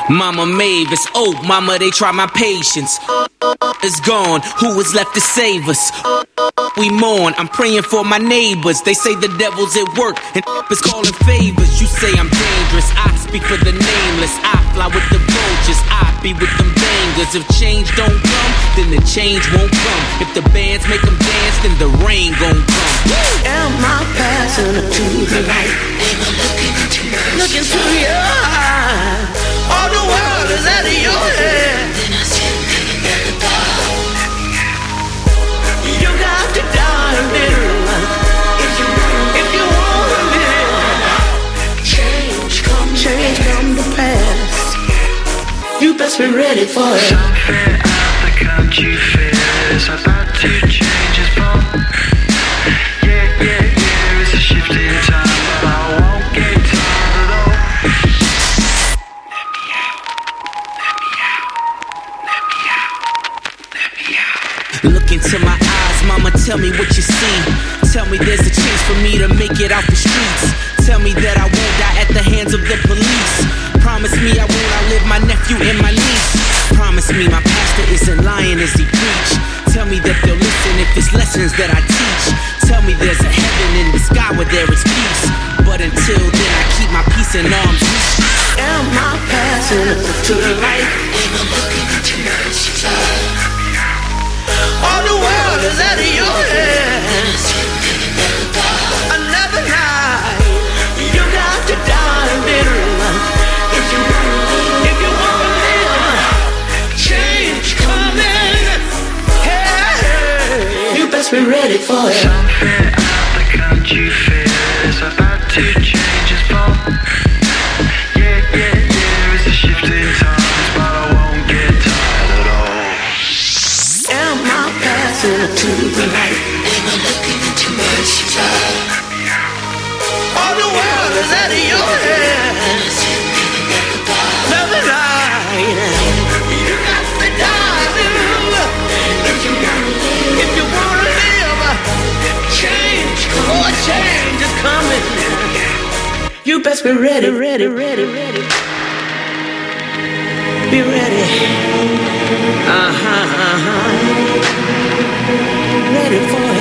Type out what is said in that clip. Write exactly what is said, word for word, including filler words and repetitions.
Mama Mavis, oh mama, they try my patience. Is gone, who is left to save us? We mourn, I'm praying for my neighbors. They say the devil's at work and is calling favors. You say I'm dangerous, I speak for the nameless. I fly with the vultures, I be with them bangers. If change don't come, then the change won't come. If the bands make them dance, then the rain gon' come. Am I passing to the light? Am I looking into yours? Look into your eyes. All the world is out of your head. Then I see you living at the bar. You got to die a little if you if you want to live. Change come, change come to pass. You best be ready for it. Something out the country feels about to change its form. Yeah, yeah, yeah, it's a shift in time, but I won't get tired at all. Let me out, let me out, let me out, let me out. Look into my eyes, mama, tell me what you see. Tell me there's a chance for me to make it out the streets. Tell me that I won't die at the hands of the police. Promise me I won't outlive my nephew and my niece. Promise me my pastor isn't lying as he preach. Tell me that they'll listen if it's lessons that I teach. Tell me there's a heaven in the sky where there is peace. But until then I keep my peace in arms reach. Am I passing to the light? Am I looking into mercy's eyes? All the world is out of your head. Another night, you got to die a little if you if you wanna live. Change coming. Hey, you best be ready for it. Something out the country feels about to change its form. Yeah, yeah, yeah, it's a shift in times, but I won't get tired at all. Am I passing to the light? Am I looking into mercy's eyes? All the world is out of your head. Another night, you got to die, little. If you wanna live, if you wanna live, change, oh, change is coming. You best be ready, ready, ready, ready. Be ready. Uh huh, uh huh. Ready for